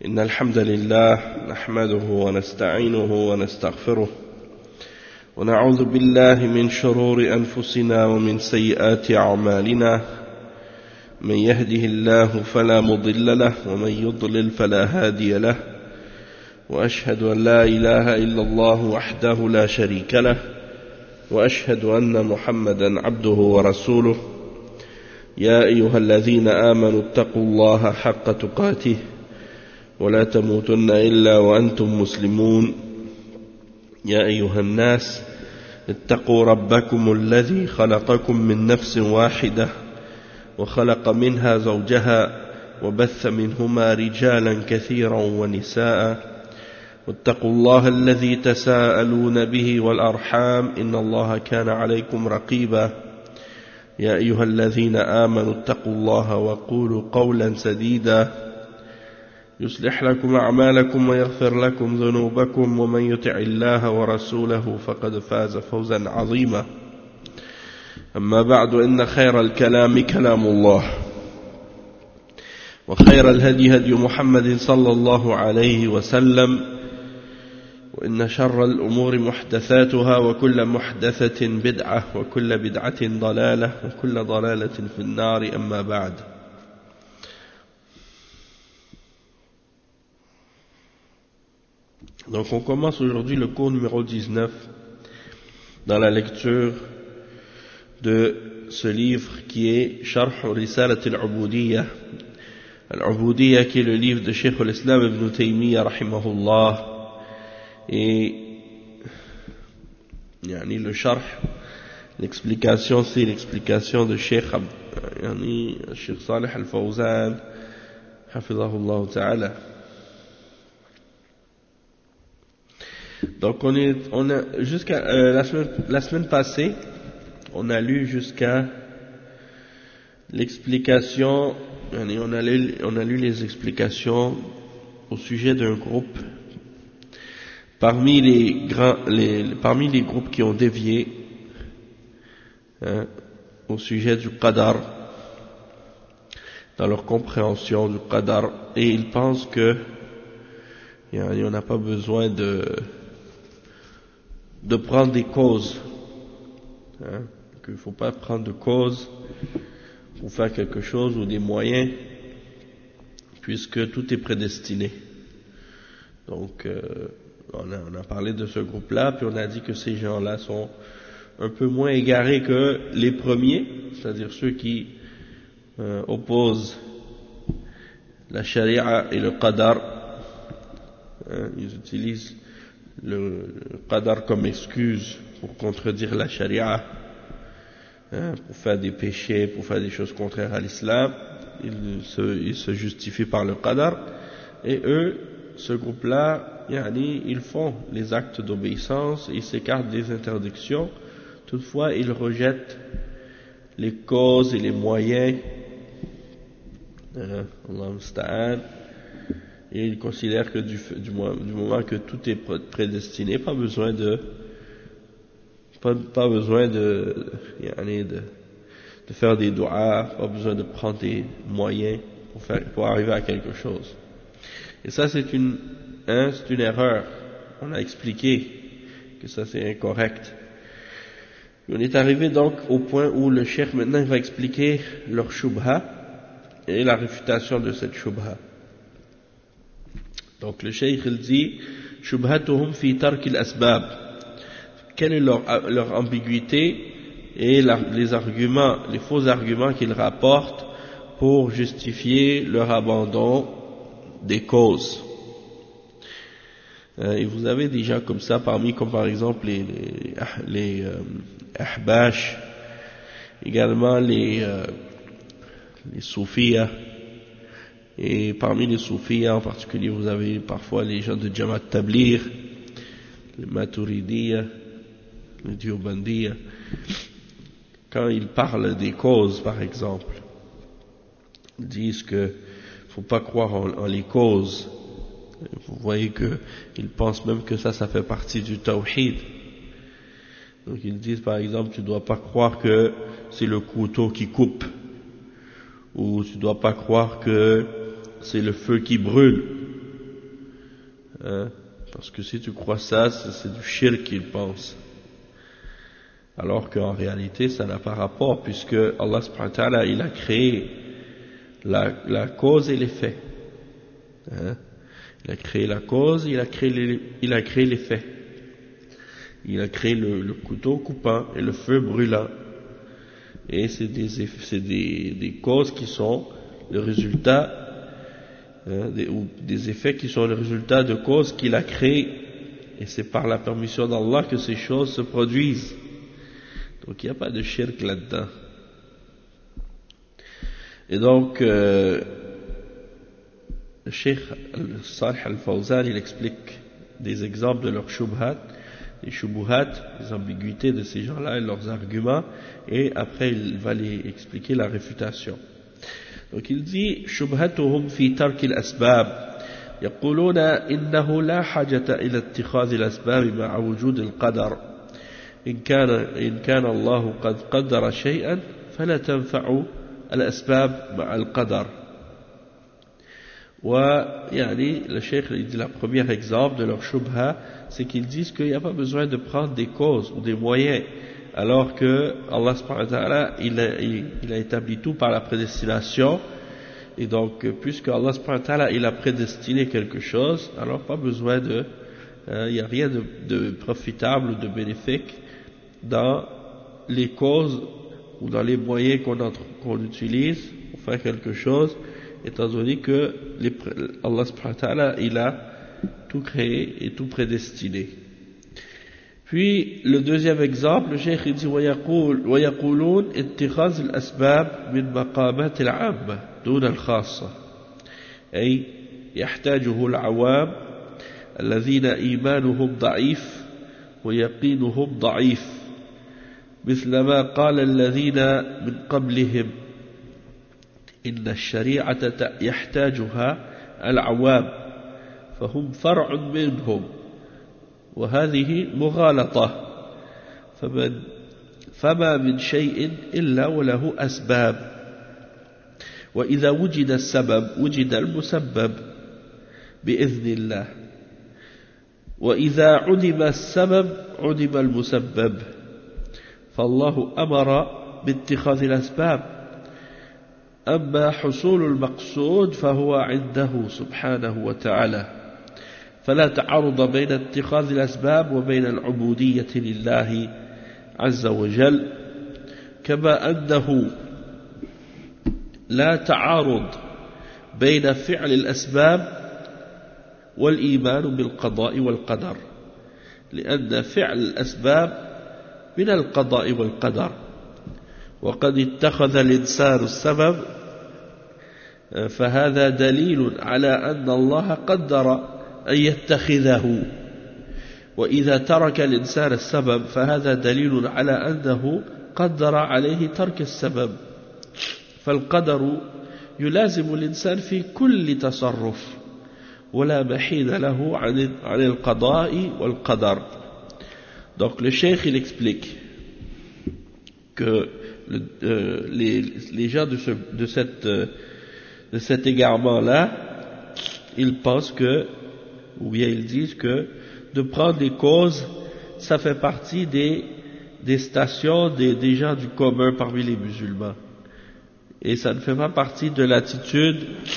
إن الحمد لله نحمده ونستعينه ونستغفره ونعوذ بالله من شرور أنفسنا ومن سيئات أعمالنا من يهده الله فلا مضل له ومن يضلل فلا هادي له وأشهد أن لا إله إلا الله وحده لا شريك له وأشهد أن محمدا عبده ورسوله يا أيها الذين آمنوا اتقوا الله حق تقاته ولا تموتن إلا وأنتم مسلمون يا أيها الناس اتقوا ربكم الذي خلقكم من نفس واحدة وخلق منها زوجها وبث منهما رجالا كثيرا ونساء واتقوا الله الذي تساءلون به والأرحام إن الله كان عليكم رقيبا يا أيها الذين آمنوا اتقوا الله وقولوا قولا سديدا يصلح لكم أعمالكم ويغفر لكم ذنوبكم ومن يطع الله ورسوله فقد فاز فوزا عظيما أما بعد إن خير الكلام كلام الله وخير الهدي هدي محمد صلى الله عليه وسلم وإن شر الأمور محدثاتها وكل محدثة بدعة وكل بدعة ضلالة وكل ضلالة في النار أما بعد. Donc on commence aujourd'hui le cours numéro 19 dans la lecture de ce livre qui est Sharh Risalat al-Ubudiyya. Al-Ubudiyya qui est le livre de Cheikh al-Islam ibn Taymiyyah rahimahullah. Et le Sharh, l'explication, c'est l'explication de Cheikh Salih al-Fawzan hafizahullah ta'ala. Donc on a jusqu'à la semaine passée, on a lu jusqu'à l'explication, on a lu les explications au sujet d'un groupe parmi les groupes qui ont dévié au sujet du qadar, dans leur compréhension du qadar, et ils pensent que on n'a pas besoin de prendre des causes, qu'il ne faut pas prendre de causes pour faire quelque chose ou des moyens, puisque tout est prédestiné. Donc on a parlé de ce groupe-là, puis on a dit que ces gens-là sont un peu moins égarés que les premiers, c'est-à-dire ceux qui opposent la charia et le qadar. Ils utilisent le qadar comme excuse pour contredire la charia, pour faire des péchés, pour faire des choses contraires à l'islam. Ils se justifient par le qadar, et eux, ce groupe-là, ils font les actes d'obéissance, ils s'écartent des interdictions, toutefois ils rejettent les causes et les moyens, Allah musta'an, et ils considèrent que du moment que tout est prédestiné, pas besoin de faire des doigts, pas besoin de prendre des moyens pour arriver à quelque chose. Et ça c'est une erreur. On a expliqué que ça c'est incorrect. Et on est arrivé donc au point où le cheikh maintenant il va expliquer leur shubha et la réfutation de cette shubha. Donc le cheikh il dit shubhatuhum fi tark al-asbab. Quelle est leur ambiguïté et les arguments, les faux arguments qu'ils rapportent pour justifier leur abandon des causes. Et vous avez des gens comme ça comme par exemple les ahbash, également les soufiyas, et parmi les soufiyas en particulier vous avez parfois les gens de Jamaat Tabligh, les Maturidiyya, les Diobandiyya. Quand ils parlent des causes par exemple, ils disent que faut pas croire en les causes. Vous voyez qu'ils pensent même que ça fait partie du tawhid. Donc ils disent par exemple, tu dois pas croire que c'est le couteau qui coupe, ou tu dois pas croire que c'est le feu qui brûle, Hein? Parce que si tu crois ça, c'est du shirk qu'ils pensent. Alors qu'en réalité, ça n'a pas rapport, puisque Allah subhanahu wa ta'ala, il a créé la cause et l'effet. Hein? Il a créé la cause, il a créé l'effet. Il a créé le couteau coupant et le feu brûlant. Et c'est des causes qui sont le résultat, ou des effets qui sont le résultat de causes qu'il a créées. Et c'est par la permission d'Allah que ces choses se produisent. Donc il n'y a pas de shirk là-dedans. Et donc, le Cheikh Salih Al-Fawzan, il explique des exemples de leurs shubhat, les shubuhat, les ambiguïtés de ces gens-là et leurs arguments, et après il va les expliquer la réfutation. Donc il dit shubhatuhum fi tark al-asbab يقولون إنه لا حاجة إلى اتخاذ الأسباب مع وجود القدر إن كان الله قد قدر شيئا فلا تنفع الأسباب مع القدر. ويعني le cheikh il dit la première exemple de leur shubha, c'est qu'ils disent qu'il n'y a pas besoin de prendre des causes ou des moyens, alors que Allah subhanahu wa ta'ala il a établi tout par la prédestination, et donc puisque Allah subhanahu wa ta'ala il a prédestiné quelque chose, alors pas besoin de il n'y a rien de profitable ou de bénéfique dans les causes ou dans les moyens qu'on utilise pour faire quelque chose, étant donné que Allah subhanahu wa ta'ala il a tout créé et tout prédestiné. Puis le deuxième exemple, le cheikh il dit ويقولون اتخاذ الأسباب من مقامات العامة دون الخاصة، أي يحتاجه العوام الذين إيمانهم ضعيف ويقينهم ضعيف، مثل ما قال الذين من قبلهم إن الشريعة يحتاجها العوام فهم فرع منهم، وهذه مغالطة، فما من شيء إلا وله أسباب، وإذا وجد السبب وجد المسبب بإذن الله، وإذا عدم السبب عدم المسبب، فالله أمر باتخاذ الأسباب، أما حصول المقصود فهو عنده سبحانه وتعالى، فلا تعارض بين اتخاذ الأسباب وبين العبودية لله عز وجل، كما أنه لا تعارض بين فعل الأسباب والإيمان بالقضاء والقدر، لأن فعل الأسباب من القضاء والقدر، وقد اتخذ الإنسان السبب فهذا دليل على أن الله قدر أن يتخذه، وإذا ترك الإنسان السبب فهذا دليل على أنه قدر عليه ترك السبب، فالقدر يلازم الإنسان في كل تصرف ولا محيد له عن القضاء والقدر. Donc le cheikh il explique que les gens de cet égarement-là, ils pensent que, ou bien ils disent que de prendre des causes, ça fait partie des stations des gens du commun parmi les musulmans, et ça ne fait pas partie de l'attitude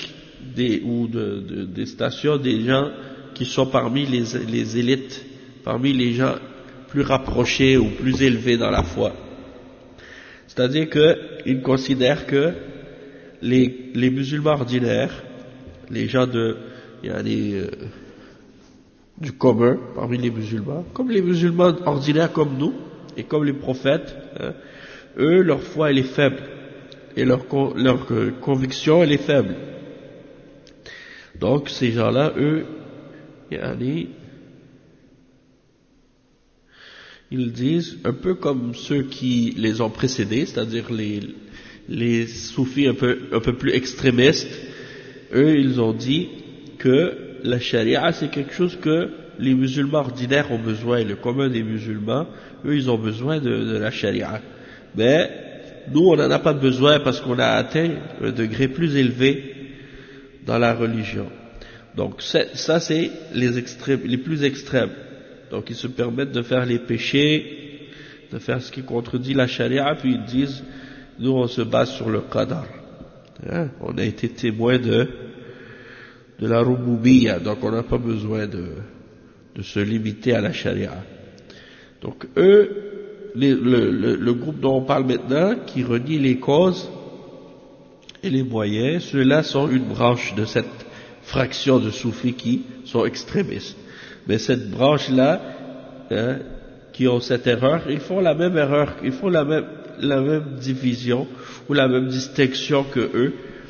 des stations des gens qui sont parmi les élites, parmi les gens plus rapprochés ou plus élevés dans la foi. C'est-à-dire qu'ils considèrent que les musulmans ordinaires, les gens du commun parmi les musulmans, comme les musulmans ordinaires comme nous et comme les prophètes, eux, leur foi elle est faible et leur conviction elle est faible. Donc ces gens-là, eux, ils disent, un peu comme ceux qui les ont précédés, c'est-à-dire les soufis un peu plus extrémistes, eux ils ont dit que la charia c'est quelque chose que les musulmans ordinaires ont besoin, le commun des musulmans, eux ils ont besoin de la charia. Mais nous on n'en a pas besoin parce qu'on a atteint un degré plus élevé dans la religion. Donc ça c'est les extrêmes, les plus extrêmes. Donc ils se permettent de faire les péchés, de faire ce qui contredit la charia, puis ils disent nous on se base sur le qadar. Hein? On a été témoin de la rububiyya, donc on n'a pas besoin de se limiter à la charia. Donc eux, le groupe dont on parle maintenant, qui renie les causes et les moyens, ceux-là sont une branche de cette fraction de soufis qui sont extrémistes. Mais cette branche-là, hein, qui ont cette erreur, ils font la même erreur, ils font la même division ou la même distinction que eux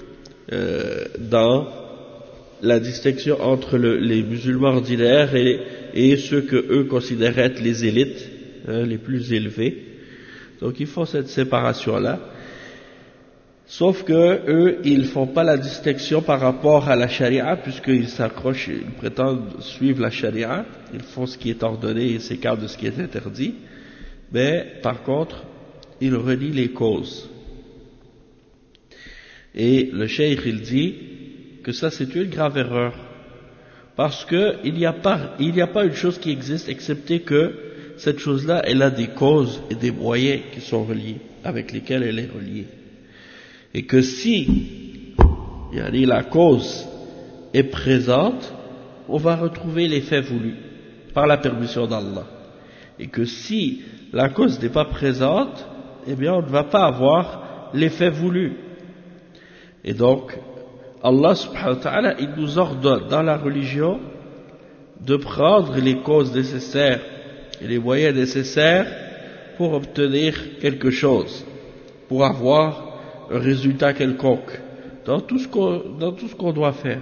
dans la distinction entre les musulmans ordinaires et ceux que eux considèrent être les élites, hein, les plus élevés. Donc ils font cette séparation-là. Sauf que eux, ils font pas la distinction par rapport à la charia, puisqu'ils s'accrochent, ils prétendent suivre la charia, ils font ce qui est ordonné et s'écartent de ce qui est interdit. Mais par contre, ils renient les causes. Et le cheikh, il dit que ça c'est une grave erreur, parce que il n'y a pas une chose qui existe excepté que cette chose-là, elle a des causes et des moyens qui sont reliés, avec lesquels elle est reliée. Et que si la cause est présente, on va retrouver l'effet voulu par la permission d'Allah. Et que si la cause n'est pas présente, eh bien on ne va pas avoir l'effet voulu. Et donc, Allah subhanahu wa ta'ala, il nous ordonne dans la religion de prendre les causes nécessaires et les moyens nécessaires pour obtenir quelque chose, pour avoir un résultat quelconque dans tout ce qu'on doit faire.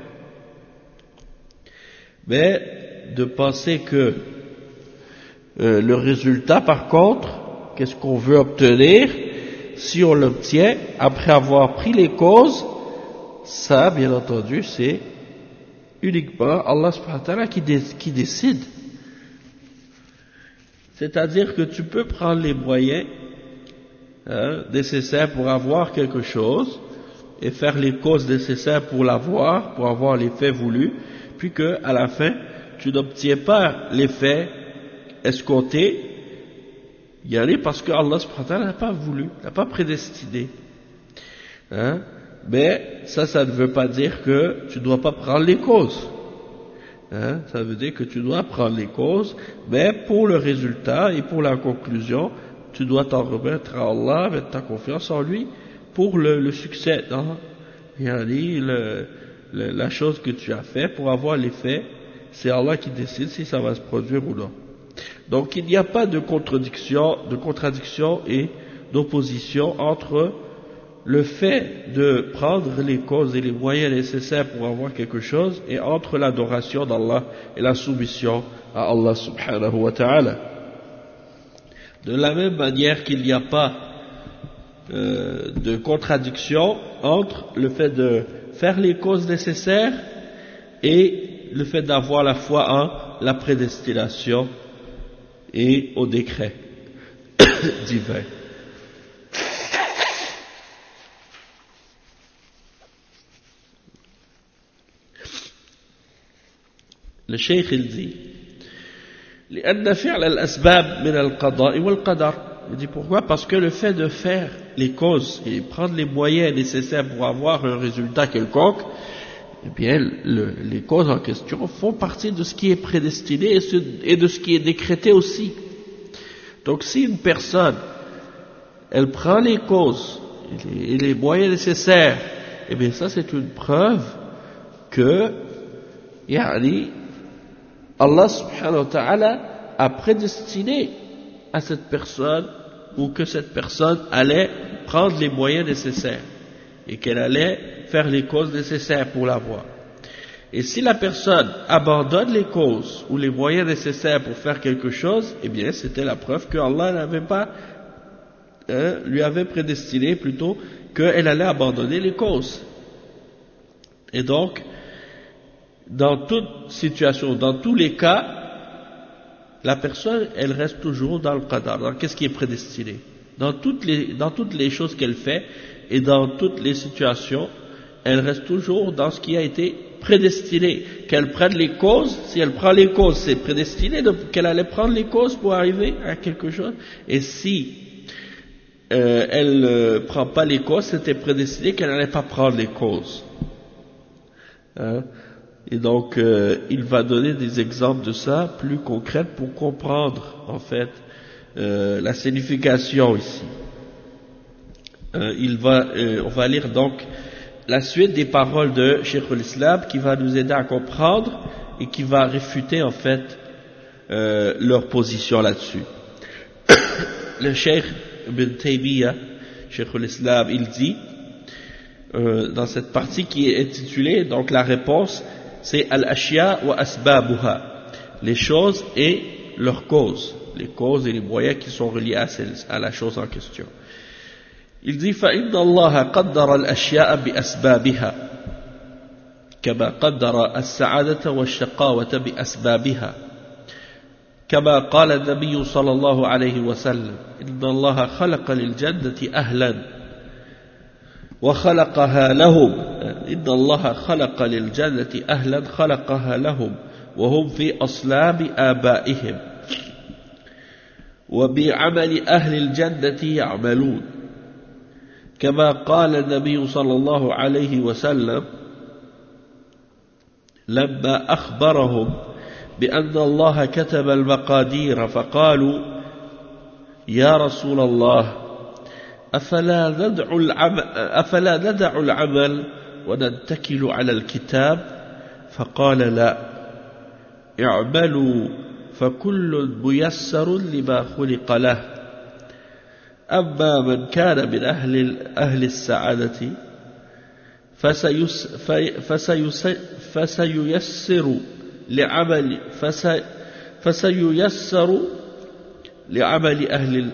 Mais de penser que le résultat, par contre, qu'est-ce qu'on veut obtenir, si on l'obtient après avoir pris les causes, ça, bien entendu, c'est uniquement Allah subhanahu wa ta'ala qui décide. C'est-à-dire que tu peux prendre les moyens nécessaires pour avoir quelque chose et faire les causes nécessaires pour l'avoir, pour avoir l'effet voulu, puis que à la fin tu n'obtiens pas l'effet escompté, parce que Allah subhanahu wa ta'ala n'a pas voulu, n'a pas prédestiné. Mais ça ne veut pas dire que tu ne dois pas prendre les causes. Ça veut dire que tu dois prendre les causes, mais pour le résultat et pour la conclusion, tu dois t'en remettre à Allah, mettre ta confiance en lui pour le succès dans la chose que tu as fait. Pour avoir l'effet, c'est Allah qui décide si ça va se produire ou non. Donc il n'y a pas de contradiction et d'opposition entre le fait de prendre les causes et les moyens nécessaires pour avoir quelque chose et entre l'adoration d'Allah et la soumission à Allah subhanahu wa ta'ala. De la même manière qu'il n'y a pas de contradiction entre le fait de faire les causes nécessaires et le fait d'avoir la foi en la prédestination et au décret divin. Le cheikh il dit لأن فعل الأسباب من القضاء والقدر. Il dit pourquoi? Parce que le fait de faire les causes et prendre les moyens nécessaires pour avoir un résultat quelconque, eh bien les causes en question font partie de ce qui est prédestiné et de ce qui est décrété aussi. Donc si une personne elle prend les causes et les moyens nécessaires, eh bien ça c'est une preuve que Allah subhanahu wa ta'ala a prédestiné à cette personne, ou que cette personne allait prendre les moyens nécessaires et qu'elle allait faire les causes nécessaires pour l'avoir. Et si la personne abandonne les causes ou les moyens nécessaires pour faire quelque chose, eh bien c'était la preuve que Allah n'avait pas lui avait prédestiné plutôt qu'elle allait abandonner les causes. Et donc dans toute situation, dans tous les cas, la personne, elle reste toujours dans le qadar, dans qu'est-ce qui est prédestiné. Dans toutes les choses qu'elle fait et dans toutes les situations, elle reste toujours dans ce qui a été prédestiné qu'elle prenne les causes. Si elle prend les causes, c'est prédestiné qu'elle allait prendre les causes pour arriver à quelque chose. Et si elle ne prend pas les causes, c'était prédestiné qu'elle n'allait pas prendre les causes. Hein? Et donc, il va donner des exemples de ça plus concrets pour comprendre, en fait, la signification ici. On va lire donc la suite des paroles de Cheikh al-Islam qui va nous aider à comprendre et qui va réfuter, en fait, leur position là-dessus. Le Cheikh Ibn Taymiyyah, Cheikh al-Islam, il dit, dans cette partie qui est intitulée, donc la réponse, c'est al-ashya wa asbabuha, les choses et leurs causes, les causes et les moyens qui sont reliés à la chose en question. Il dit فَإِنَّ اللَّهَ قَدَّرَ الْأَشْيَاءَ بِأَسْبَابِهَا كما قدر السعادة والشقاوة بأسبابها كما قال النبي صلى الله عليه وسلم إن الله خلق للجنة أهلا وخلقها لهم إن الله خلق للجنة أهلا خلقها لهم وهم في أصلاب آبائهم وبعمل أهل الجنة يعملون كما قال النبي صلى الله عليه وسلم لما أخبرهم بأن الله كتب المقادير فقالوا يا رسول الله أفلا ندع العمل ونتكل على الكتاب فقال لا اعملوا فكل ميسر لما خلق له أما من كان من أهل السعادة فسييسر لعمل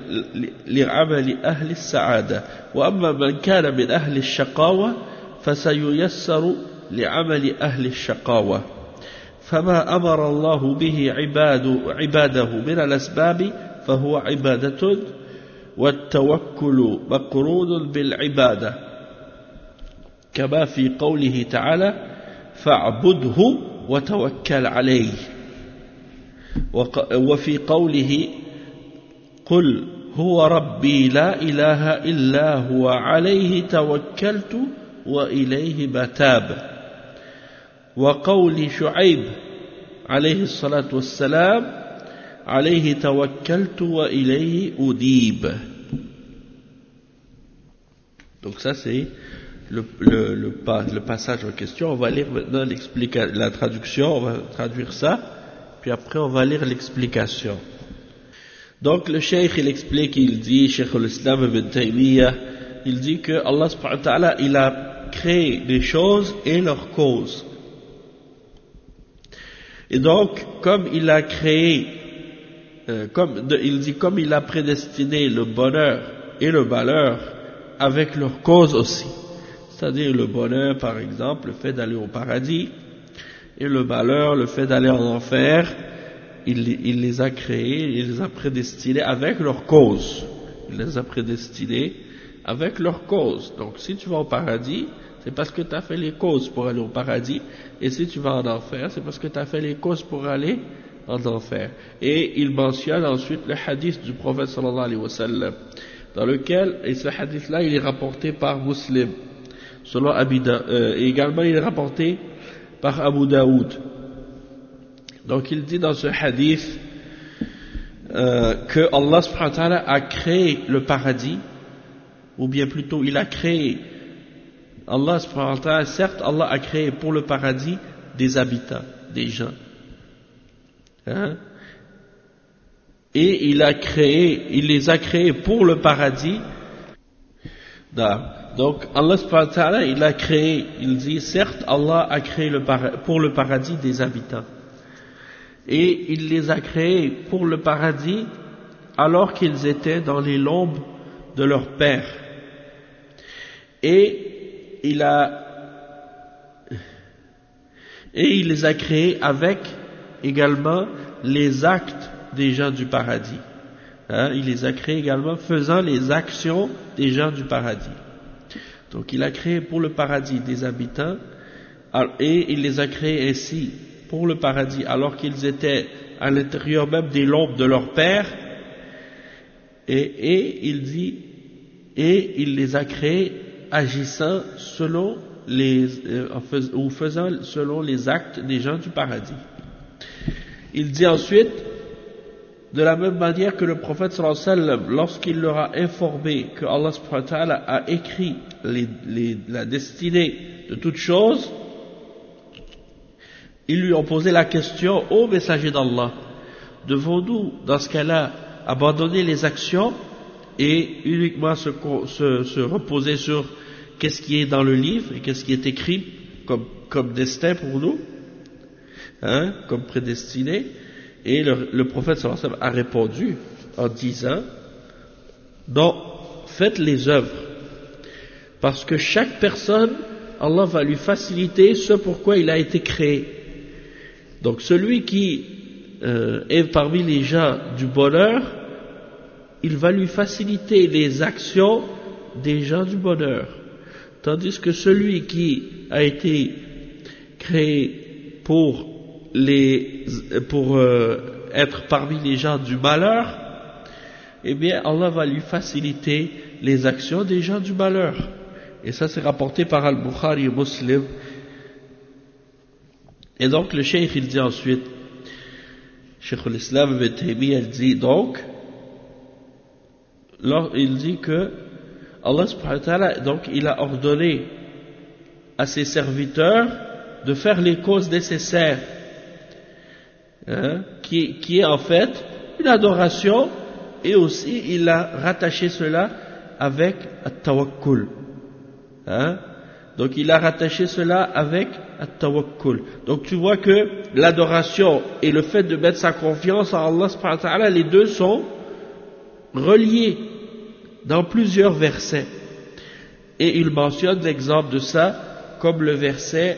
أهل السعادة وأما من كان من أهل الشقاوة فسييسر لعمل أهل الشقاوة فما أمر الله به عباده من الأسباب فهو عبادة والتوكل مقرون بالعبادة كما في قوله تعالى فاعبده وتوكل عليه وفي قوله قل هو ربي لا إله إلا هو عليه توكلت وإليه متاب وقول شعيب عليه الصلاة والسلام عليه توكلت وإليه أديب. Donc ça c'est le passage en question. On va lire maintenant la traduction, on va traduire ça, puis après on va lire l'explication. Donc le cheikh il explique, il dit, Cheikh al-Islam ibn Taymiyyah, il dit que Allah subhanahu wa ta'ala il a créé des choses et leurs causes. Et donc comme il a créé, il dit comme il a prédestiné le bonheur et le malheur avec leurs causes aussi. C'est-à-dire le bonheur par exemple, le fait d'aller au paradis, et le malheur, le fait d'aller en enfer. Il les a créés, il les a prédestinés avec leurs causes. Il les a prédestinés avec leurs causes. Donc si tu vas au paradis, c'est parce que tu as fait les causes pour aller au paradis. Et si tu vas en enfer, c'est parce que tu as fait les causes pour aller en enfer. Et il mentionne ensuite le hadith du prophète sallallahu alayhi wa sallam, dans lequel, et ce hadith-là, il est rapporté par Muslim, selon et également il est rapporté par Abu Daoud. Donc il dit dans ce hadith que Allah subhanahu wa ta'ala a créé le paradis, ou bien plutôt il a créé, Allah subhanahu wa ta'ala, certes Allah a créé pour le paradis des habitants, des gens, hein? Et il les a créés pour le paradis. Donc Allah subhanahu wa ta'ala il a créé, il dit certes Allah a créé pour le paradis des habitants. Et il les a créés pour le paradis alors qu'ils étaient dans les lombes de leur père. Et il les a créés avec également les actes des gens du paradis. Hein, il les a créés également faisant les actions des gens du paradis. Donc il a créé pour le paradis des habitants et il les a créés ainsi pour le paradis, alors qu'ils étaient à l'intérieur même des lombes de leur père, et il dit, et il les a créés agissant selon faisant selon les actes des gens du paradis. Il dit ensuite, de la même manière que le prophète sallallahu alayhi wa sallam, lorsqu'il leur a informé que Allah subhanahu wa ta'ala a écrit la destinée de toutes choses, ils lui ont posé la question: ô messager d'Allah, devons-nous dans ce cas-là abandonner les actions et uniquement se reposer sur qu'est-ce qui est dans le livre et qu'est-ce qui est écrit comme destin pour nous, comme prédestiné? Et le prophète sallallahu alayhi wa sallam a répondu en disant: non, faites les œuvres, parce que chaque personne, Allah va lui faciliter ce pourquoi il a été créé. Donc celui qui est parmi les gens du bonheur, il va lui faciliter les actions des gens du bonheur, tandis que celui qui a été créé pour être parmi les gens du malheur, eh bien Allah va lui faciliter les actions des gens du malheur. Et ça c'est rapporté par Al-Bukhari et Muslim. Et donc le cheikh il dit ensuite, Cheikh al-Islam Ibn Taymiyyah il dit donc, il dit que Allah subhanahu wa ta'ala, donc il a ordonné à ses serviteurs de faire les causes nécessaires, qui est en fait une adoration, et aussi il a rattaché cela avec at-tawakkul. Donc il a rattaché cela avec at-tawakkul. Donc tu vois que l'adoration et le fait de mettre sa confiance en Allah subhanahu wa ta'ala, les deux sont reliés dans plusieurs versets. Et il mentionne l'exemple de ça comme le verset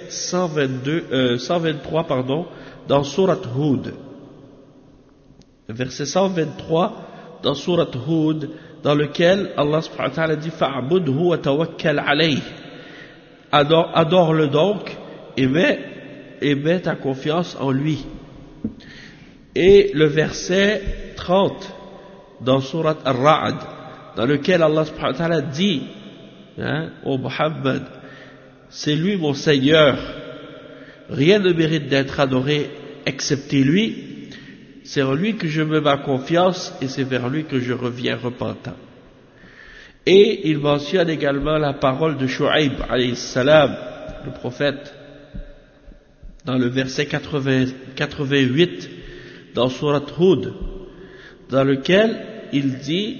123 dans Surat Hud. Le verset 123 dans Surat Hud, dans lequel Allah subhanahu wa ta'ala dit: fa'budhu wa tawakkal alayh. Adore-le donc et mets ta confiance en lui. Et le verset 30 dans Surat Ar-Ra'd, dans lequel Allah subhanahu wa ta'ala dit: ô Muhammad, c'est lui mon Seigneur, rien ne mérite d'être adoré excepté lui, c'est en lui que je mets ma confiance et c'est vers lui que je reviens repentant. Et il mentionne également la parole de Shu'aib alayhi salam, le prophète, dans le verset 88 dans Surat Hud, dans lequel il dit: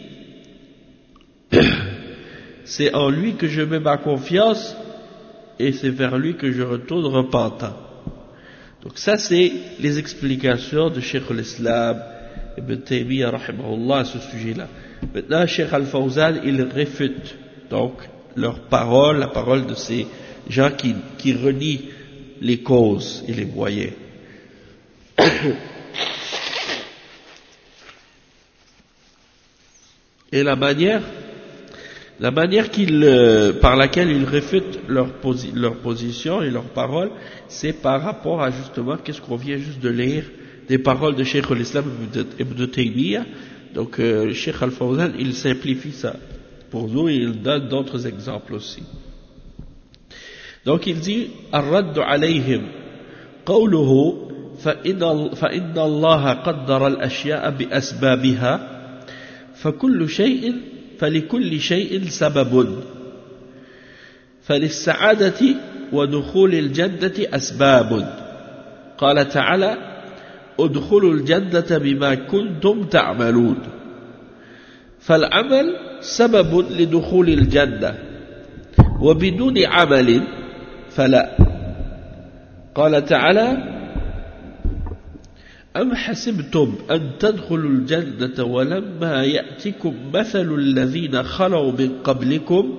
c'est en lui que je mets ma confiance et c'est vers lui que je retourne repentant. Donc ça c'est les explications de Cheikh al-Islam Ibn Taymiyyah rahimahullah à ce sujet-là. Maintenant Cheikh Al-Fawzan il réfute donc leur parole, la parole de ces gens qui renient les causes et les moyens. Et la manière par laquelle ils réfutent leur position et leur parole, c'est par rapport à justement qu'est-ce qu'on vient juste de lire des paroles de Cheikh al-Islam Ibn Taymiyyah. Donc Cheikh Al-Fawzan il simplifie ça pour nous et il donne d'autres exemples aussi. Donc il dit: الرد عليهم قوله فإن الله قدر الأشياء بأسبابها فلكل شيء سبب فللسعادة ودخول الجنة أسباب قال تعالى ادخلوا الجنة بما كنتم تعملون فالعمل سبب لدخول الجنة وبدون عمل فلا قال تعالى أم حسبتم أن تدخلوا الجنة ولما يأتكم مثل الذين خلوا من قبلكم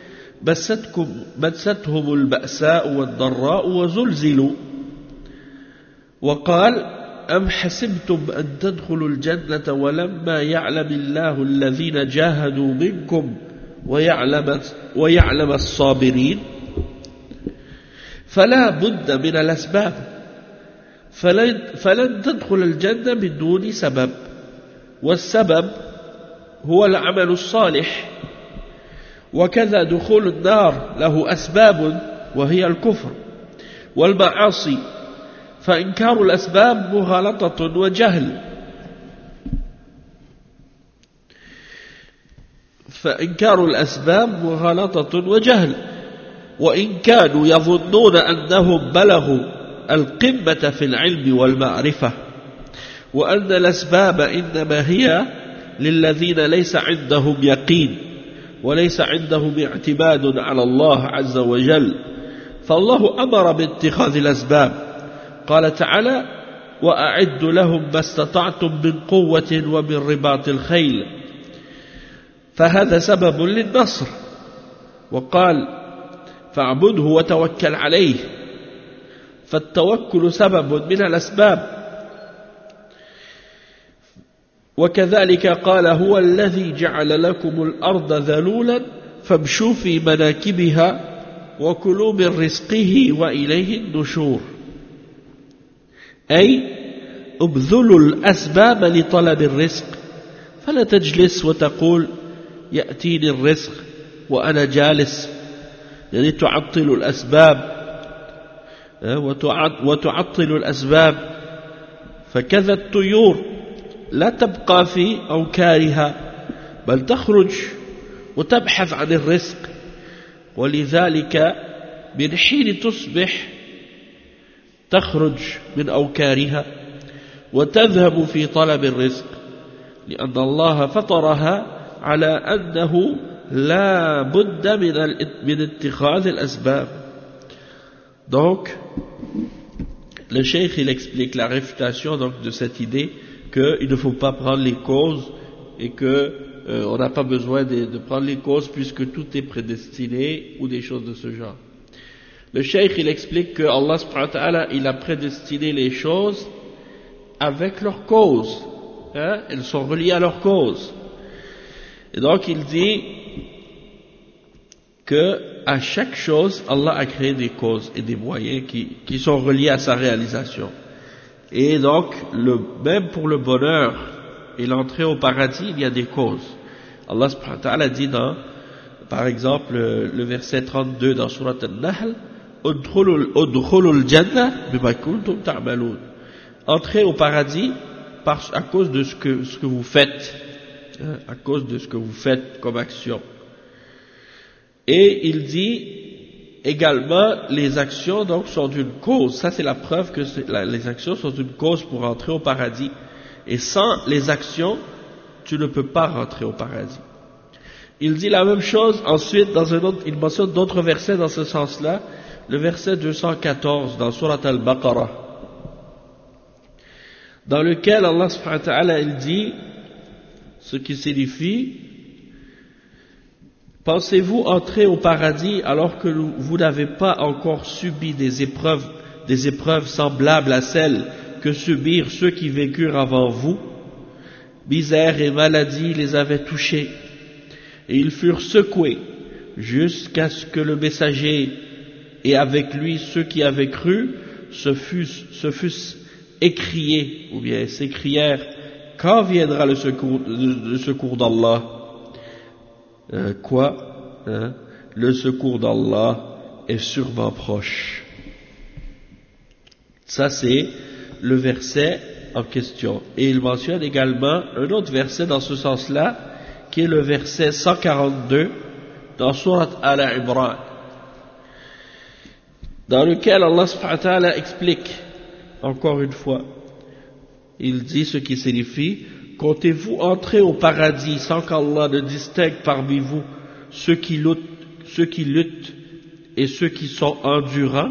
مستهم البأساء والضراء وزلزلوا وقال أم حسبتم أن تدخلوا الجنة ولما يعلم الله الذين جاهدوا منكم ويعلم الصابرين فلا بد من الأسباب فلن تدخل الجنة بدون سبب والسبب هو العمل الصالح وكذا دخول النار له أسباب وهي الكفر والمعاصي فإنكار الأسباب مغالطة وجهل وإن كانوا يظنون أنهم بلغوا القمة في العلم والمعرفة وأن الأسباب إنما هي للذين ليس عندهم يقين وليس عندهم اعتماد على الله عز وجل فالله أمر باتخاذ الأسباب قال تعالى وأعدوا لهم ما استطعتم من قوة ومن رباط الخيل فهذا سبب للنصر وقال فاعبده وتوكل عليه فالتوكل سبب من الأسباب وكذلك قال هو الذي جعل لكم الأرض ذلولا فامشوا في مناكبها وكلوا من رزقه وإليه النشور أي ابذلوا الأسباب لطلب الرزق فلا تجلس وتقول يأتيني الرزق وأنا جالس يعني تعطل الأسباب وتعطل الأسباب فكذا الطيور لا تبقى في أوكارها بل تخرج وتبحث عن الرزق ولذلك من حين تصبح تخرج من أوكارها وتذهب في طلب الرزق لأن الله فطرها على أنه لا بد من اتخاذ الأسباب. Donc le cheikh il explique la réfutation donc de cette idée qu'il ne faut pas prendre les causes et que on n'a pas besoin de prendre les causes puisque tout est prédestiné ou des choses de ce genre. Le cheikh il explique que Allah subhanahu wa ta'ala il a prédestiné les choses avec leurs causes, hein? Elles sont reliées à leurs causes. Et donc il dit que à chaque chose Allah a créé des causes et des moyens qui sont reliés à sa réalisation. Et donc même pour le bonheur et l'entrée au paradis il y a des causes. Allah subhanahu wa ta'ala dit dans par exemple le verset 32 dans Surat An-Nahl udkhulul jannah bima kuntum ta'malun. Entrez au paradis à cause de ce que vous faites, à cause de ce que vous faites comme action. Et il dit également les actions donc sont d'une cause. Ça c'est la preuve que les actions sont une cause pour entrer au paradis. Et sans les actions, tu ne peux pas rentrer au paradis. Il dit la même chose ensuite dans un autre, il mentionne d'autres versets dans ce sens-là. Le verset 214 dans Surat Al-Baqarah, dans lequel Allah subhanahu wa ta'ala il dit ce qui signifie: pensez-vous entrer au paradis alors que vous n'avez pas encore subi des épreuves semblables à celles que subirent ceux qui vécurent avant vous? Misère et maladie les avaient touchés et ils furent secoués jusqu'à ce que le messager et avec lui ceux qui avaient cru se fussent écriés ou bien s'écrièrent: quand viendra le secours d'Allah? Le secours d'Allah est sûrement proche. Ça c'est le verset en question. Et il mentionne également un autre verset dans ce sens-là, qui est le verset 142 dans Surat Al-Imran, dans lequel Allah subhanahu wa ta'ala explique encore une fois. Il dit ce qui signifie: comptez-vous entrer au paradis sans qu'Allah ne distingue parmi vous ceux qui luttent et ceux qui sont endurants?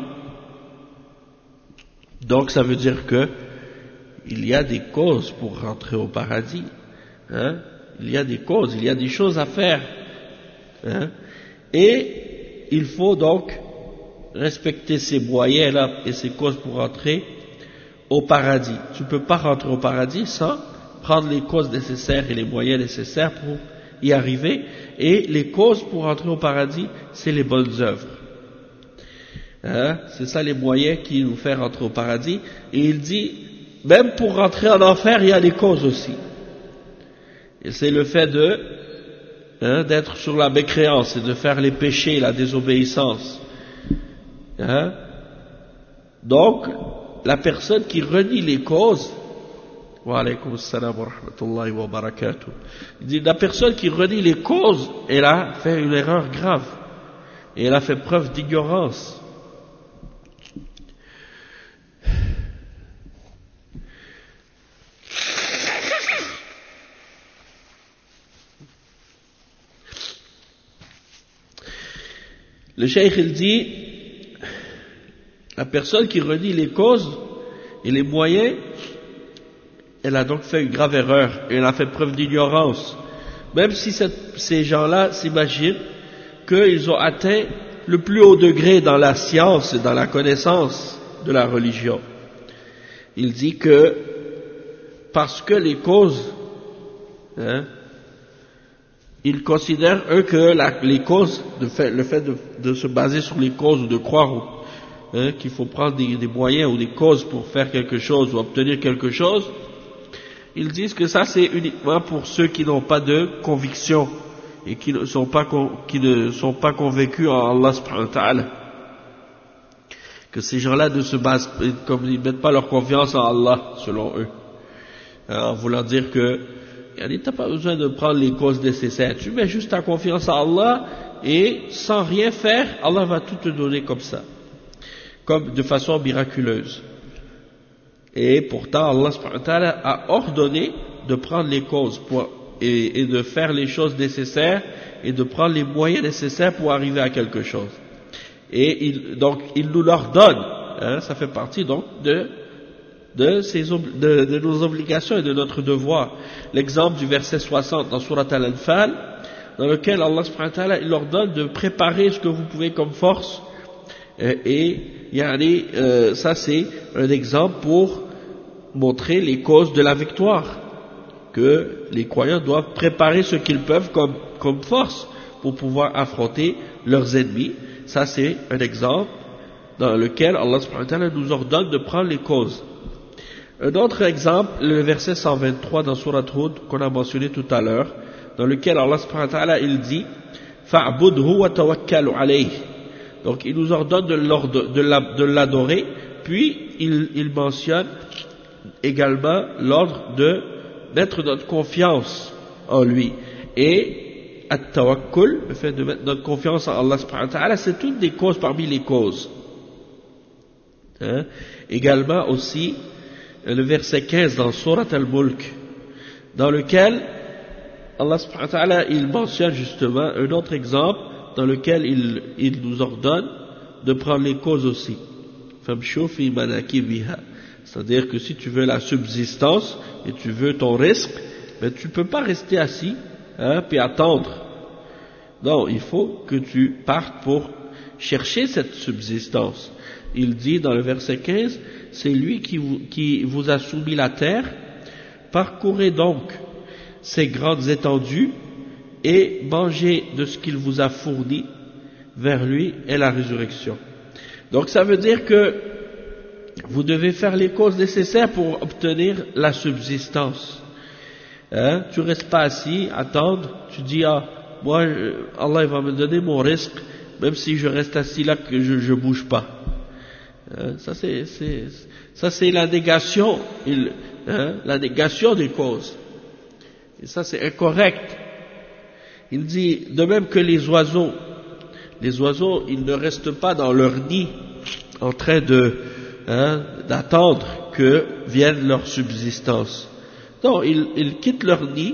Donc ça veut dire que il y a des causes pour rentrer au paradis, hein? Il y a des causes, il y a des choses à faire, hein? Et il faut donc respecter ces moyens-là et ces causes pour rentrer au paradis. Tu ne peux pas rentrer au paradis sans prendre les causes nécessaires et les moyens nécessaires pour y arriver. Et les causes pour rentrer au paradis, c'est les bonnes œuvres. Hein? C'est ça les moyens qui nous font rentrer au paradis. Et il dit, même pour rentrer en enfer, il y a des causes aussi. Et c'est le fait d'être sur la mécréance et de faire les péchés, la désobéissance. Hein? Donc, la personne qui renie les causes, wa alaykum assalam wa rahmatullahi wa barakatuh, il dit, la personne qui renie les causes, elle a fait une erreur grave. Et elle a fait preuve d'ignorance. Le cheikh il dit, la personne qui renie les causes et les moyens, elle a donc fait une grave erreur et elle a fait preuve d'ignorance. Même si ces gens-là s'imaginent qu'ils ont atteint le plus haut degré dans la science et dans la connaissance de la religion. Il dit que parce que les causes, ils considèrent eux que les causes, le fait de se baser sur les causes ou de croire qu'il faut prendre des moyens ou des causes pour faire quelque chose ou obtenir quelque chose, ils disent que ça c'est uniquement pour ceux qui n'ont pas de conviction et qui ne sont pas convaincus en Allah subhanahu wa ta'ala. Que ces gens-là ne se basent, comme ils mettent pas leur confiance en Allah, selon eux. En voulant dire que, t'as pas besoin de prendre les causes nécessaires. Tu mets juste ta confiance en Allah et sans rien faire, Allah va tout te donner comme ça. Comme de façon miraculeuse. Et pourtant, Allah subhanahu wa ta'ala a ordonné de prendre les causes et de faire les choses nécessaires et de prendre les moyens nécessaires pour arriver à quelque chose. Et donc il nous l'ordonne, ça fait partie donc de nos obligations et de notre devoir. L'exemple du verset 60 dans Surat Al-Anfal, dans lequel Allah subhanahu wa ta'ala il ordonne de préparer ce que vous pouvez comme force, ça c'est un exemple pour montrer les causes de la victoire, que les croyants doivent préparer ce qu'ils peuvent comme force pour pouvoir affronter leurs ennemis. Ça c'est un exemple dans lequel Allah subhanahu wa ta'ala nous ordonne de prendre les causes. Un autre exemple, le verset 123 dans Surat Hud qu'on a mentionné tout à l'heure, dans lequel Allah subhanahu wa ta'ala il dit fa'budhu wa tawakkal alayh. Donc il nous ordonne de l'adorer, puis il mentionne également l'ordre de mettre notre confiance en lui. Et at-tawakkul, le fait de mettre notre confiance en Allah subhanahu wa ta'ala, c'est toutes des causes parmi les causes. Également aussi le verset 15 dans Surat Al-Mulk, dans lequel Allah subhanahu wa ta'ala il mentionne justement un autre exemple dans lequel il nous ordonne de prendre les causes aussi. Famshu fi manakibiha. C'est-à-dire que si tu veux la subsistance et tu veux ton risque, ben tu ne peux pas rester assis puis attendre. Non, il faut que tu partes pour chercher cette subsistance. Il dit dans le verset 15, c'est lui qui vous a soumis la terre, parcourez donc ces grandes étendues et mangez de ce qu'il vous a fourni, vers lui est la résurrection. Donc ça veut dire que vous devez faire les causes nécessaires pour obtenir la subsistance. Tu restes pas assis, attendre, tu dis moi Allah il va me donner mon risque, même si je reste assis là que je bouge pas. Ça c'est la négation, la négation des causes. Et ça c'est incorrect. Il dit de même que les oiseaux ils ne restent pas dans leur nid en train d'attendre que vienne leur subsistance. Non, ils quittent leur nid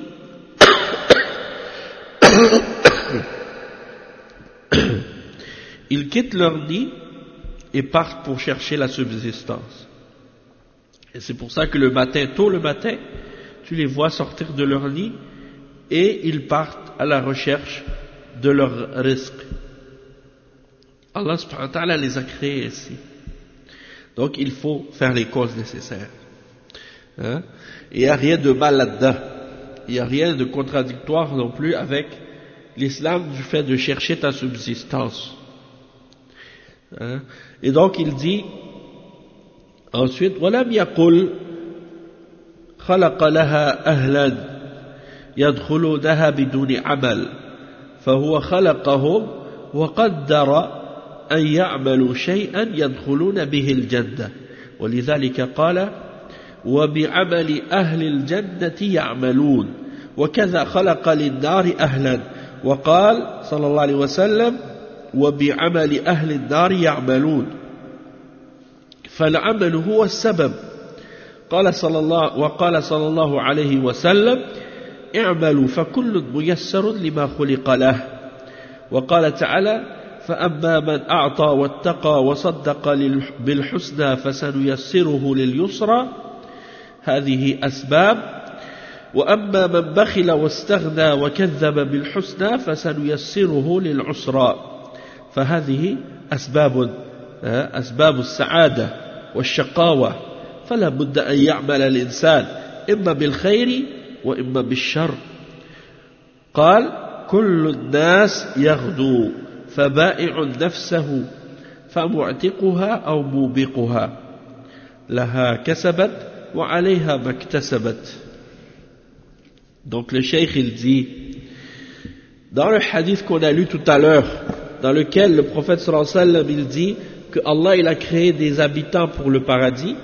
ils quittent leur nid et partent pour chercher la subsistance. Et c'est pour ça que tôt le matin, tu les vois sortir de leur nid et ils partent à la recherche de leur risque. Allah subhanahu wa ta'ala les a créés ainsi. Donc il faut faire les causes nécessaires. Et il n'y a rien de mal là-dedans. Il n'y a rien de contradictoire non plus avec l'islam du fait de chercher ta subsistance. Hein? Et donc il dit ensuite وَلَمْ يَقُلْ خَلَقَ لَهَا أَهْلًا يَدْخُلُونَها بِدُونِ عَمَلٍ فهو خلقهم وقدر أن يعملوا شيئا يدخلون به الجنة ولذلك قال وبعمل أهل الجنة يعملون وكذا خلق للنار أهلا وقال صلى الله عليه وسلم وبعمل أهل النار يعملون فالعمل هو السبب وقال صلى الله عليه وسلم اعملوا فكل ميسر لما خلق له وقال تعالى فأما من أعطى واتقى وصدق بالحسنى فسنيسره لليسرى هذه أسباب وأما من بخل واستغنى وكذب بالحسنى فسنيسره للعسرى فهذه أسباب السعادة والشقاوة فلا بد أن يعمل الإنسان إما بالخير وإما بالشر قال كل الناس يغدو فبائع نفسه فمعتقها أو موبقها لها كسبت وعليها ما اكتسبت. Donc le cheikh il dit dans le hadith qu'on a lu tout à l'heure dans lequel le prophète sallallahu alayhi wa sallam il dit que Allah il a créé des habitants pour le paradis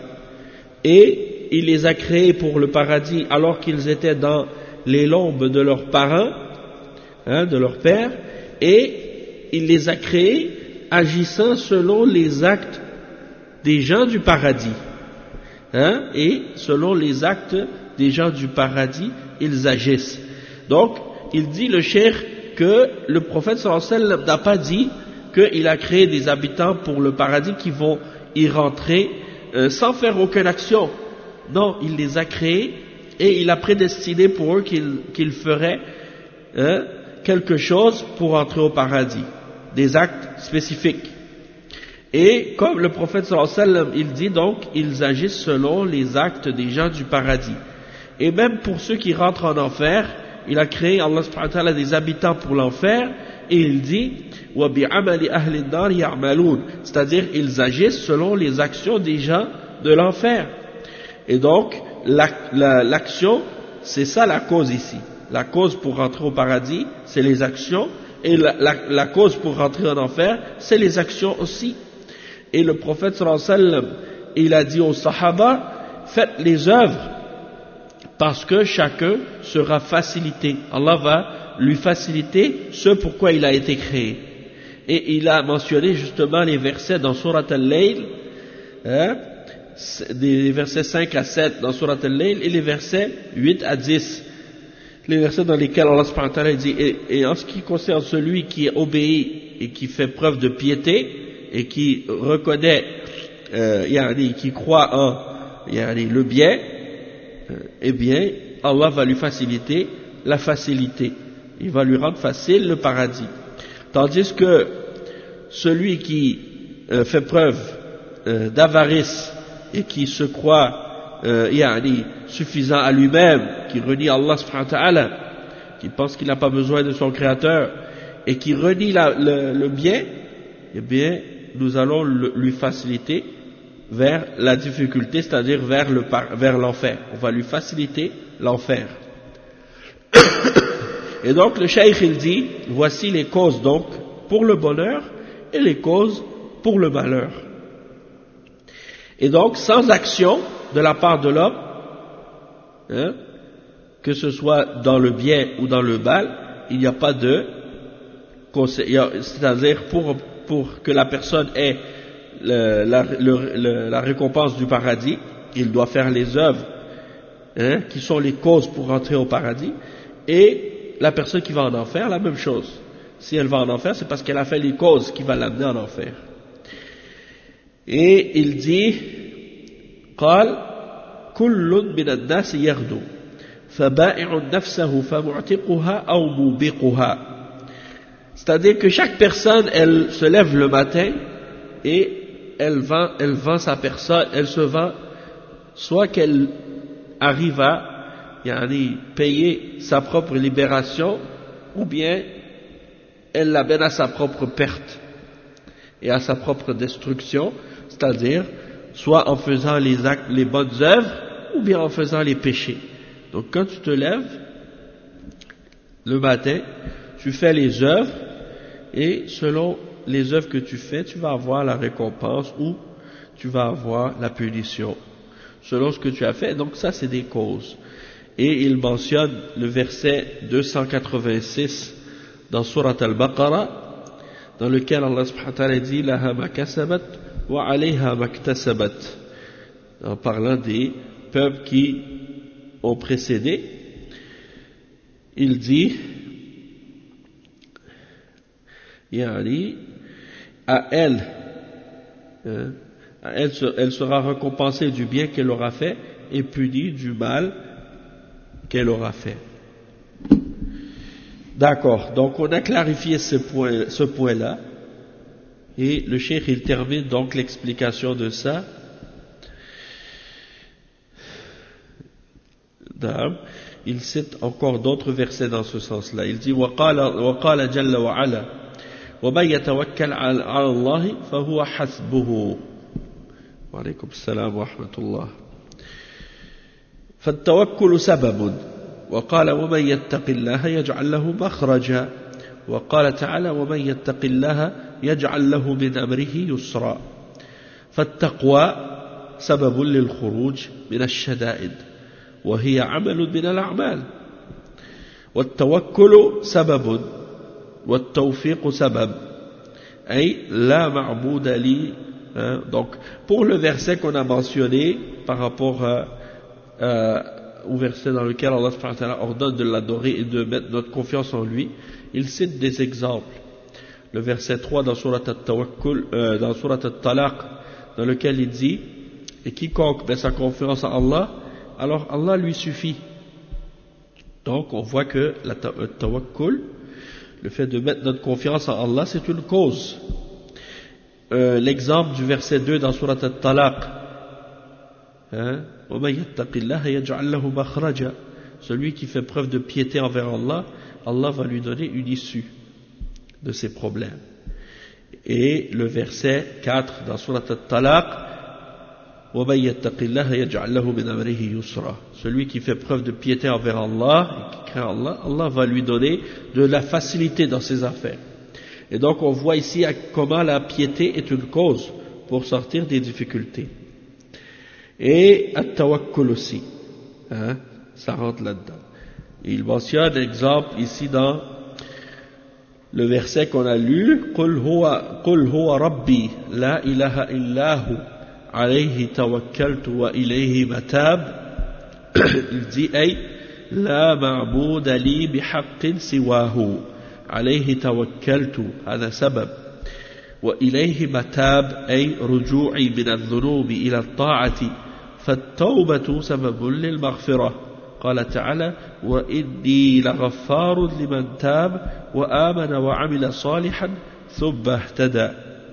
et il les a créés pour le paradis alors qu'ils étaient dans les lombes de leurs parents, de leur père, et il les a créés agissant selon les actes des gens du paradis. Et selon les actes des gens du paradis, ils agissent. Donc, il dit le cheikh que le prophète sallallahu alayhi wa sallam n'a pas dit qu'il a créé des habitants pour le paradis qui vont y rentrer sans faire aucune action. Non, il les a créés et il a prédestiné pour eux qu'ils feraient quelque chose pour entrer au paradis, des actes spécifiques. Et comme le prophète sallallahu alayhi wa sallam, il dit donc, ils agissent selon les actes des gens du paradis. Et même pour ceux qui rentrent en enfer, il a créé, Allah subhanahu wa ta'ala, des habitants pour l'enfer, et il dit, وَبِعَمَلِ أَهْلِ النَّارِ يَعْمَلُونَ, c'est-à-dire, ils agissent selon les actions des gens de l'enfer. Et donc, l'action, c'est ça la cause ici. La cause pour rentrer au paradis, c'est les actions, et la cause pour rentrer en enfer, c'est les actions aussi. Et le prophète sallallahu alayhi wa sallam, il a dit aux sahaba, faites les œuvres, parce que chacun sera facilité. Allah va lui faciliter ce pourquoi il a été créé. Et il a mentionné justement les versets dans Surat Al-Layl, des versets 5 à 7 dans Surat Al-Layl et les versets 8 à 10. Les versets dans lesquels Allah subhanahu wa ta'ala dit et en ce qui concerne celui qui obéit et qui fait preuve de piété et qui reconnaît qui croit en le bien, eh bien Allah va lui faciliter la facilité, il va lui rendre facile le paradis. Tandis que celui qui fait preuve d'avarice et qui se croit suffisant à lui-même, qui renie Allah subhanahu wa ta'ala, qui pense qu'il n'a pas besoin de son créateur et qui renie le bien, eh bien nous allons lui faciliter vers la difficulté, c'est-à-dire vers l'enfer. On va lui faciliter l'enfer. Et donc le cheikh il dit, voici les causes donc pour le bonheur et les causes pour le malheur. Et donc sans action de la part de l'homme, que ce soit dans le bien ou dans le mal, il n'y a pas de c'est-à-dire pour que la personne ait la récompense du paradis, il doit faire les œuvres qui sont les causes pour entrer au paradis, et la personne qui va en enfer, la même chose. Si elle va en enfer, c'est parce qu'elle a fait les causes qui vont l'amener en enfer. Et il dit, قال كل من الناس يغدو فبائع نفسه فمعتقها أو موبقها. C'est-à-dire que chaque personne, elle se lève le matin et elle vend sa personne, elle se vend, soit qu'elle arrive à payer sa propre libération, ou bien elle l'amène à sa propre perte. et à sa propre destruction, c'est-à-dire soit en faisant les actes, les bonnes œuvres, ou bien en faisant les péchés. Donc quand tu te lèves le matin, tu fais les œuvres, et selon les œuvres que tu fais, tu vas avoir la récompense ou tu vas avoir la punition, selon ce que tu as fait. Donc ça, c'est des causes. Et il mentionne le verset 286 dans Surat Al-Baqarah, dans lequel Allah subhanahu wa ta'ala dit « Laha ma kasabat wa alayha ma ktasabat » en parlant des peuples qui ont précédé. Il dit yani, à elle, elle sera récompensée du bien qu'elle aura fait et punie du mal qu'elle aura fait. D'accord, donc on a clarifié ce point-là, et le cheikh il termine donc l'explication de ça. Il cite encore d'autres versets dans ce sens-là. Il dit وقال جل وعلا ومن يتوكل على الله فهو حسبه. وعليكم السلام ورحمة الله. فالتوكل سبب. وقال ومن يتق الله يجعل له مخرجا. وقال تعالى ومن يتق الله يجعل له من أمره يسرا. فالتقوى سبب للخروج من الشدائد وهي عمل من الأعمال. والتوكل سبب والتوفيق سبب أي لا معبود لي. Donc pour le verset qu'on a mentionné par rapport au verset dans lequel Allah subhanahu wa ta'ala ordonne de l'adorer et de mettre notre confiance en lui, il cite des exemples. Le verset 3 dans Surat At-Tawakkul, dans Surat At-Talaq, dans lequel il dit et quiconque met sa confiance en Allah, alors Allah lui suffit. Donc on voit que le tawakkul, le fait de mettre notre confiance en Allah, c'est une cause. L'exemple du verset 2 dans Surat At-Talaq, celui qui fait preuve de piété envers Allah, Allah va lui donner une issue de ses problèmes. Et le verset 4 dans Surat At-Talaq, celui qui fait preuve de piété envers Allah et qui craint Allah, Allah va lui donner de la facilité dans ses affaires. Et donc on voit ici comment la piété est une cause pour sortir des difficultés. Et at-tawakkul aussi, ça rentre là-dedans. Il mentionne exemple ici dans le verset qu'on a lu, قُلْ هُوَ رَبِّي لَا إِلَهَ إِلَّا هُوَ عليه توكلت وإليه متاب. Il dit أي لا معبود لي بحق سواه عليه توكلت هذا سبب وإليه متاب أي رجوعي من الذنوب إلى الطاعة فالتوبة سبب للمغفرة. قال تعالى وإني لغفار لمن تاب وآمن وعمل صالحا ثم اهتدى.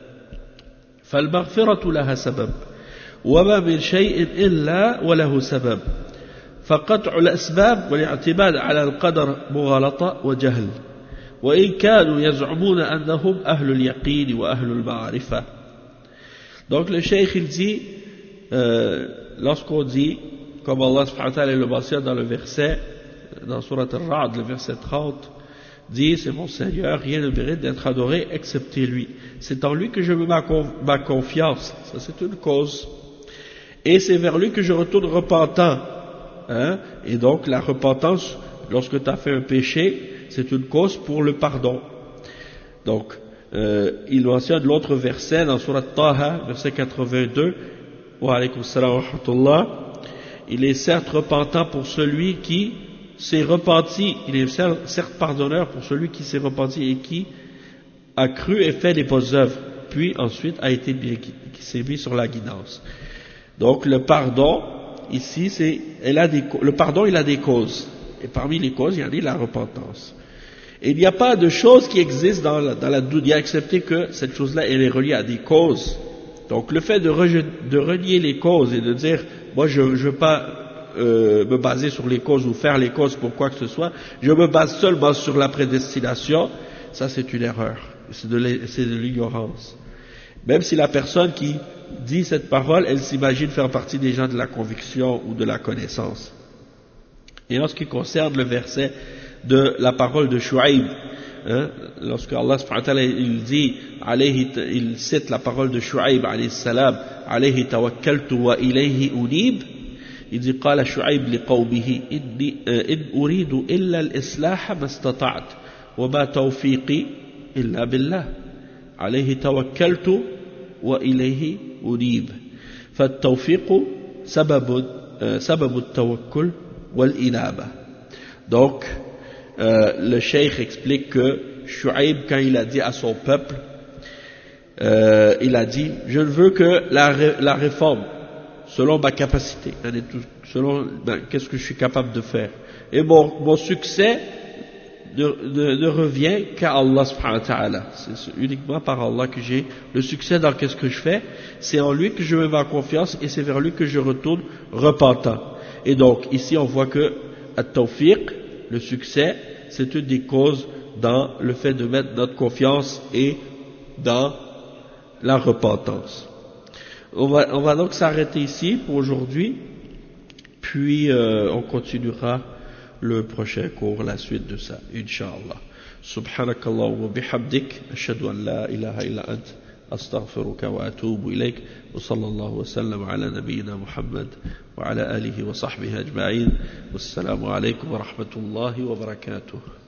فالمغفرة لها سبب وما من شيء إلا وله سبب. فقطع الأسباب والاعتماد على القدر مغالطة وجهل وإن كانوا يزعمون أنهم أهل اليقين وأهل المعرفة. Donc le cheikh il dit lorsqu'on dit comme Allah subhanahu wa ta'ala le mentionne dans le verset dans Surat Al-Ra'd le verset 30 dit c'est mon Seigneur, rien ne mérite d'être adoré excepté lui, c'est en lui que je mets ma confiance, ça c'est une cause, et c'est vers lui que je retourne repentant, et donc la repentance lorsque tu as fait un péché c'est une cause pour le pardon. Donc il mentionne l'autre verset dans Surat Taha verset 82, wa alaykum salam wa rahmatullah, il est certes repentant pour celui qui s'est repenti, il est certes pardonneur pour celui qui s'est repenti et qui a cru et fait des bonnes œuvres, puis ensuite a été bien, qui s'est mis sur la guidance. Donc le pardon, ici, le pardon il a des causes, et parmi les causes il y a la repentance. Et il n'y a pas de chose qui existe dans la dunya, excepté que cette chose-là elle est reliée à des causes. Donc le fait de renier les causes et de dire, moi je veux pas me baser sur les causes ou faire les causes pour quoi que ce soit, je me base seulement sur la prédestination, ça c'est une erreur, c'est de l'ignorance. Même si la personne qui dit cette parole, elle s'imagine faire partie des gens de la conviction ou de la connaissance. Et en ce qui concerne le verset de la parole de Shu'aib, lorsque Allah subhanahu wa ta'ala il dit, il cite la parole de Shu'aib alayhi salam, alayhi tawakkaltu wa ilayhi unib, il dit قال شعيب لقومه إن أريد إلا الإصلاح ما استطعت وما توفيقي إلا بالله عليه توكلت وإليه أنيب فالتوفيق سبب التوكل والإنابة. Donc le cheikh explique que Shu'aib, quand il a dit à son peuple, il a dit je ne veux que la réforme selon ma capacité, selon qu'est-ce que je suis capable de faire, et mon succès ne revient qu'à Allah subhanahu wa ta'ala. C'est uniquement par Allah que j'ai le succès dans qu'est-ce que je fais, c'est en lui que je mets ma confiance et c'est vers lui que je retourne repentant. Et donc ici on voit que at-tawfiq, le succès, c'est une des causes dans le fait de mettre notre confiance et dans la repentance. On va donc s'arrêter ici pour aujourd'hui, puis on continuera le prochain cours, la suite de ça, Inch'Allah. Subhanakallah wa bihamdik, ashhadu an la ilaha illa ant, astaghfiruka wa atubu ilayk, wa sallallahu wa sallam ala nabiyyina Muhammad, wa ala alihi wa sahbihi ajma'in, wassalamu alaykum wa rahmatullahi wa barakatuh.